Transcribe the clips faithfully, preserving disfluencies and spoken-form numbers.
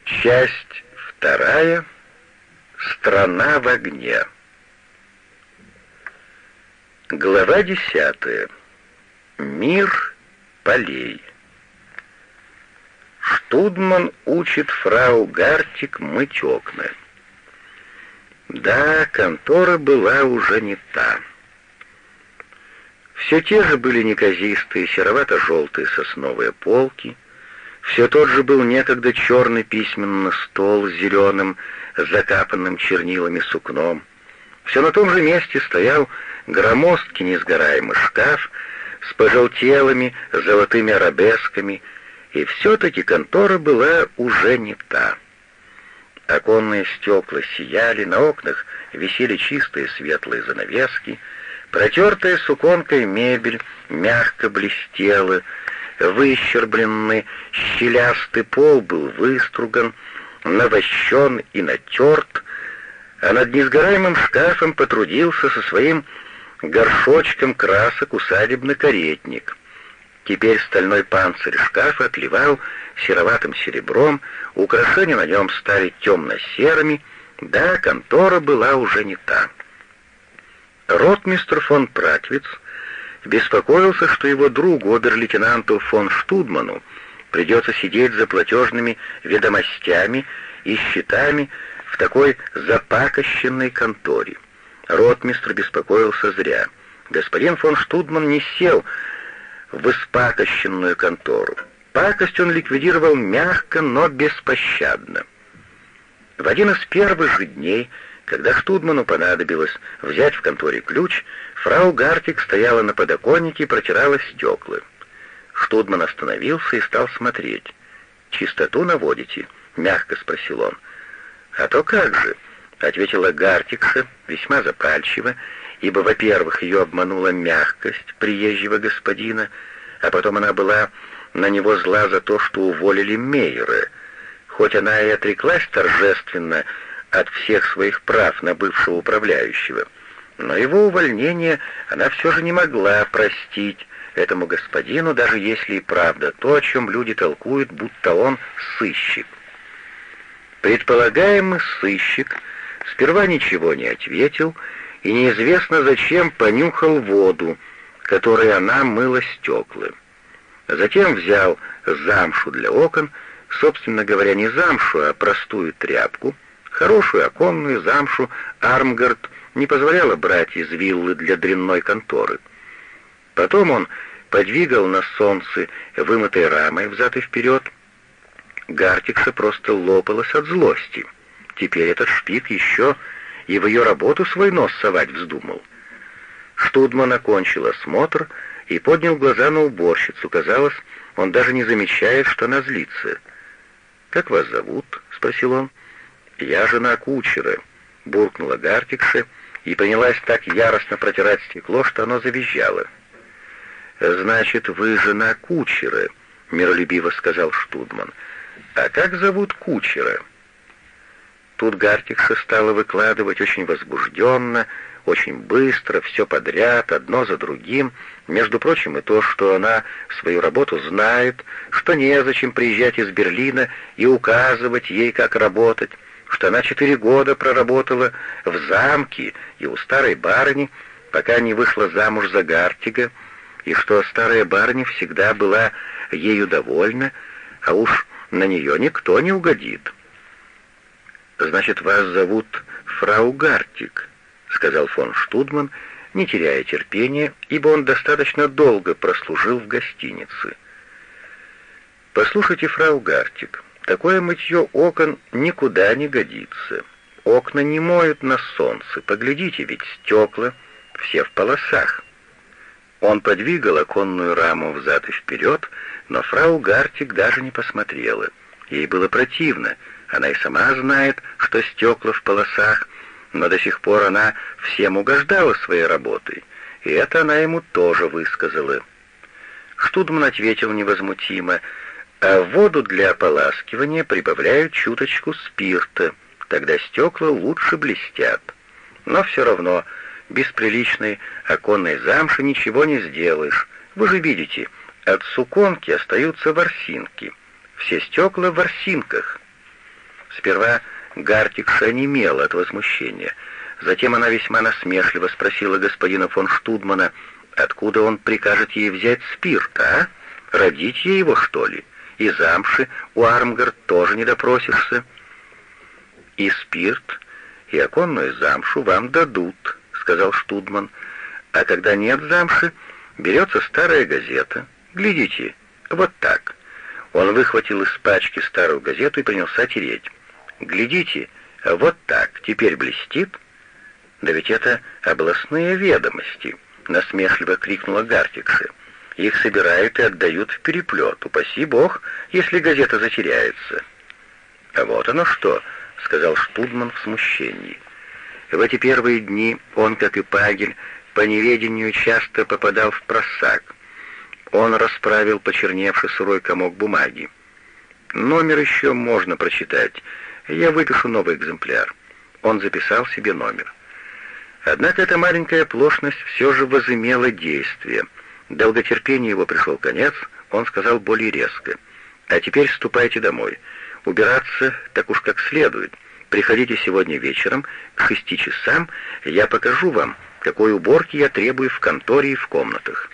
Часть вторая. Страна в огне. Глава десятая. Мир полей. Штудман учит фрау Гартик мыть окна. Да, контора была уже не та. Все те же были неказистые серовато-желтые сосновые полки, все тот же был некогда черный письменный стол с зеленым, закапанным чернилами сукном. Все на том же месте стоял громоздкий несгораемый шкаф с пожелтелыми золотыми арабесками, и все-таки контора была уже не та. Оконные стекла сияли, на окнах висели чистые светлые занавески, протертая суконкой мебель мягко блестела, выщербленный щелястый пол был выструган, навощен и натерт, а над несгораемым шкафом потрудился со своим горшочком красок усадебный каретник. Теперь стальной панцирь шкафа отливал сероватым серебром, украшения на нем стали темно-серыми, да, контора была уже не та. Ротмистр фон Пратвиц беспокоился, что его другу, обер-лейтенанту фон Штудману, придется сидеть за платежными ведомостями и счетами в такой запакощенной конторе. Ротмистр беспокоился зря. Господин фон Штудман не сел в испакощенную контору. Пакость он ликвидировал мягко, но беспощадно. В один из первых же дней, когда Штудману понадобилось взять в конторе ключ, фрау Гартик стояла на подоконнике и протирала стекла. Штудман остановился и стал смотреть. «Чистоту наводите?» — мягко спросил он. «А то как же», — ответила Гартикша весьма запальчиво, ибо, во-первых, ее обманула мягкость приезжего господина, а потом она была на него зла за то, что уволили Мейера. Хоть она и отреклась торжественно от всех своих прав на бывшего управляющего, но его увольнение она все же не могла простить этому господину, даже если и правда то, о чем люди толкуют, будто он сыщик. Предполагаемый сыщик сперва ничего не ответил и неизвестно зачем понюхал воду, которой она мыла стекла. Затем взял замшу для окон, собственно говоря, не замшу, а простую тряпку, хорошую оконную замшу Армгард не позволяла брать из виллы для дрянной конторы. Потом он подвигал на солнце вымытой рамой взад и вперед. Гартикша просто лопалась от злости. Теперь этот шпик еще и в ее работу свой нос совать вздумал. Штудман окончил осмотр и поднял глаза на уборщицу. Казалось, он даже не замечает, что она злится. «Как вас зовут?» — спросил он. «Я жена кучера», — буркнула Гартикша и принялась так яростно протирать стекло, что оно завизжало. «Значит, вы жена кучера», — миролюбиво сказал Штудман. «А как зовут кучера?» Тут Гартикша стала выкладывать очень возбужденно, очень быстро, все подряд, одно за другим, между прочим, и то, что она свою работу знает, что незачем приезжать из Берлина и указывать ей, как работать, что она четыре года проработала в замке и у старой барыни, пока не вышла замуж за Гартига, и что старая барыня всегда была ею довольна, а уж на нее никто не угодит. «Значит, вас зовут фрау Гартик», — сказал фон Штудман, не теряя терпения, ибо он достаточно долго прослужил в гостинице. «Послушайте, фрау Гартик, такое мытье окон никуда не годится. Окна не моют на солнце, поглядите, ведь стекла все в полосах». Он подвигал оконную раму взад и вперед, но фрау Гартик даже не посмотрела. Ей было противно, она и сама знает, что стекла в полосах, но до сих пор она всем угождала своей работой, и это она ему тоже высказала. Штудман ответил невозмутимо: а в воду для ополаскивания прибавляют чуточку спирта, тогда стекла лучше блестят. Но все равно без приличной оконной замши ничего не сделаешь. Вы же видите, от суконки остаются ворсинки. Все стекла в ворсинках. Сперва Гартикша онемела от возмущения. Затем она весьма насмешливо спросила господина фон Штудмана, откуда он прикажет ей взять спирт, а? Родить ей его, что ли? И замши у Армгард тоже не допросишься. И спирт, и оконную замшу вам дадут, сказал Штудман. А когда нет замши, берется старая газета. Глядите, вот так. Он выхватил из пачки старую газету и принялся тереть. Глядите, вот так, теперь блестит. Да ведь это областные ведомости, насмешливо крикнула Гартикша. Их собирают и отдают в переплет. Упаси бог, если газета затеряется. А вот оно что, сказал Штудман в смущении. В эти первые дни он, как и Пагель, по неведению часто попадал в просак. Он расправил почерневший сырой комок бумаги. Номер еще можно прочитать. Я выпишу новый экземпляр. Он записал себе номер. Однако эта маленькая оплошность все же возымела действие. Долготерпению его пришел конец, он сказал более резко. «А теперь ступайте домой. Убираться так уж как следует. Приходите сегодня вечером к шести часам, я покажу вам, какой уборки я требую в конторе и в комнатах».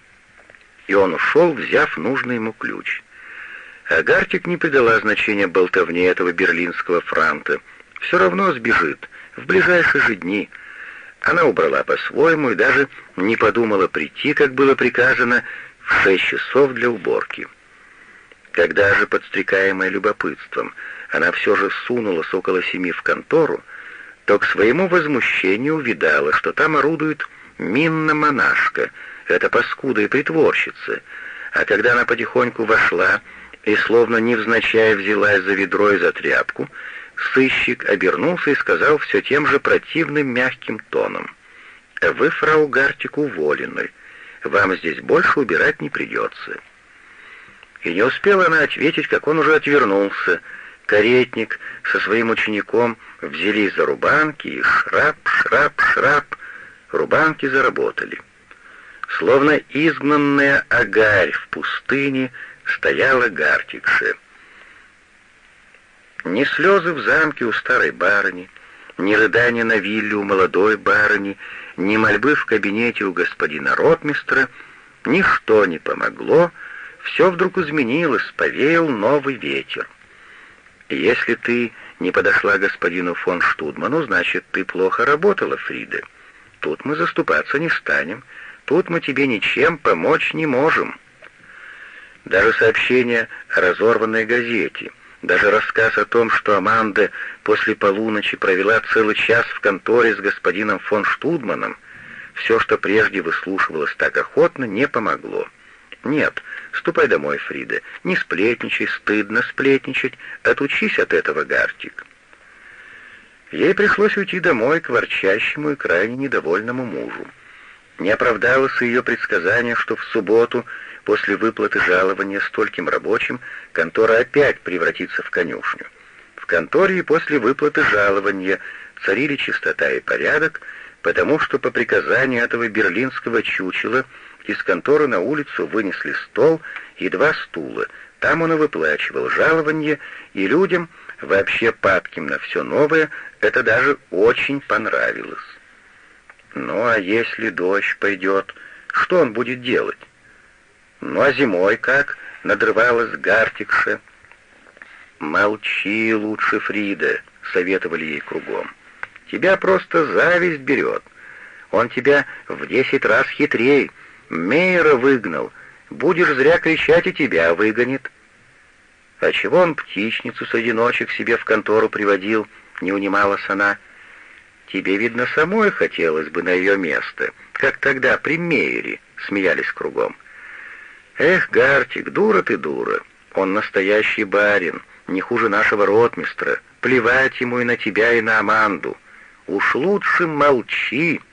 И он ушел, взяв нужный ему ключ. А Гартик не придала значения болтовне этого берлинского франта. Все равно сбежит в ближайшие же дни. Она убрала по-своему и даже не подумала прийти, как было приказано, в шесть часов для уборки. Когда же, подстрекаемая любопытством, она все же сунулась около семи в контору, то к своему возмущению увидала, что там орудует Минна-монашка, эта паскуда и притворщица, а когда она потихоньку вошла и словно невзначай взялась за ведро и за тряпку, сыщик обернулся и сказал все тем же противным мягким тоном: «Вы, фрау Гартик, уволены. Вам здесь больше убирать не придется». И не успела она ответить, как он уже отвернулся. Каретник со своим учеником взялись за рубанки, и шрап, шрап, шрап, рубанки заработали. Словно изгнанная агарь в пустыне стояла Гартикша. Ни слезы в замке у старой барыни, ни рыдания на вилле у молодой барыни, ни мольбы в кабинете у господина ротмистра, ничто не помогло, все вдруг изменилось, повеял новый ветер. И если ты не подошла господину фон Штудману, значит, ты плохо работала, Фрида. Тут мы заступаться не станем, тут мы тебе ничем помочь не можем. Даже сообщение о разорванной газете, даже рассказ о том, что Аманда после полуночи провела целый час в конторе с господином фон Штудманом, все, что прежде выслушивалось так охотно, не помогло. Нет, ступай домой, Фрида, не сплетничай, стыдно сплетничать, отучись от этого, Гартик. Ей пришлось уйти домой к ворчащему и крайне недовольному мужу. Не оправдалось ее предсказание, что в субботу, после выплаты жалования стольким рабочим, контора опять превратится в конюшню. В конторе и после выплаты жалования царили чистота и порядок, потому что по приказанию этого берлинского чучела из конторы на улицу вынесли стол и два стула. Там он и выплачивал жалование, и людям, вообще падким на все новое, это даже очень понравилось. Ну а если дождь пойдет, что он будет делать? Ну а зимой как? Надрывалась Гартикша. «Молчи лучше, Фрида», — советовали ей кругом. «Тебя просто зависть берет. Он тебя в десять раз хитрей. Мейера выгнал. Будешь зря кричать, и тебя выгонит». «А чего он птичницу среди ночи к себе в контору приводил?» — не унималась она. «Тебе, видно, самой хотелось бы на ее место, как тогда при Мейере», — смеялись кругом. «Эх, Гартик, дура ты, дура. Он настоящий барин, не хуже нашего ротмистра. Плевать ему и на тебя, и на Аманду. Уж лучше молчи».